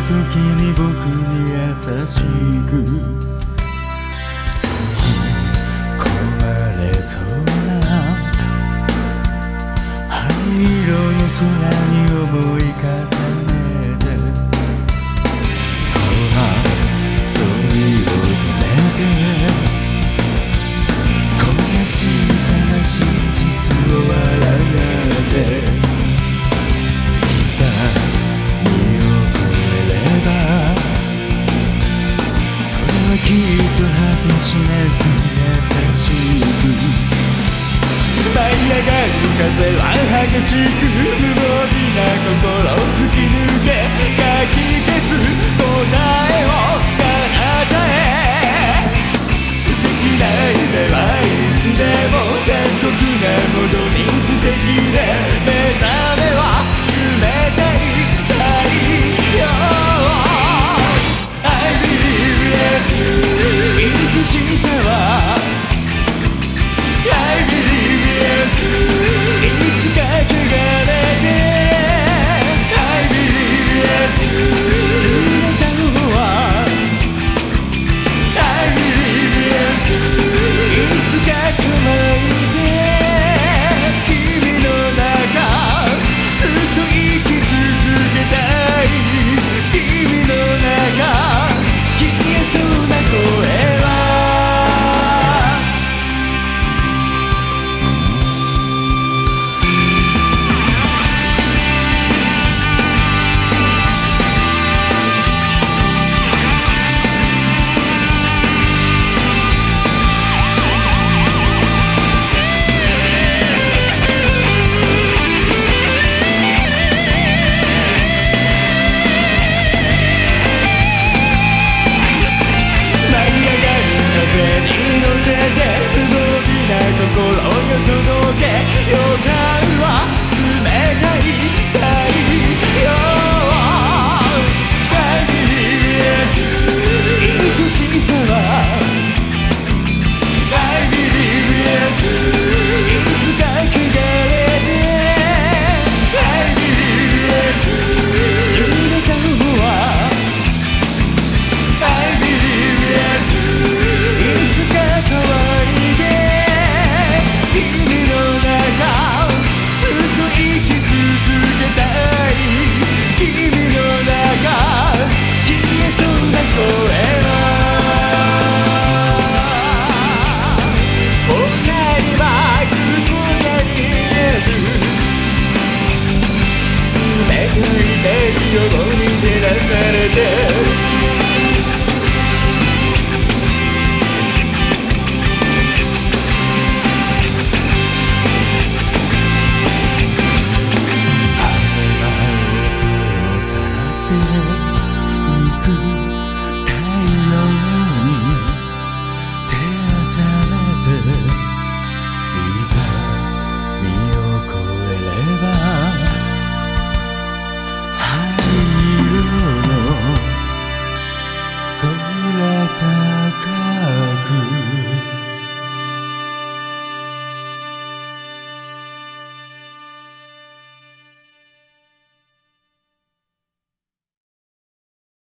時に僕に優しく吸い込まれそうな灰色の空に思い重ねて戸惑いを止めてこんな小さな真実を笑ってきっと果てしなく優しく舞い上がる風は激しく無防備な心を吹き抜けかき消す答えを彼方へ素敵な夢はいつでも残酷なほどに素敵で目覚めは冷たい太陽美しさは I believe in いつか汚れて I believe in 濡れたのは I believe in いつか乾いて君の中ずっと生き続けたい君の中消えそうな声心よ届け予感は冷たい太陽限り愛しさは I believe いつか汚れて I believe 濡れたのは I believe いつか乾いて君の中ずっと生き続けたい君の中消えそうな声は二人は嘘が逃げる冷たい太陽に照らされて空高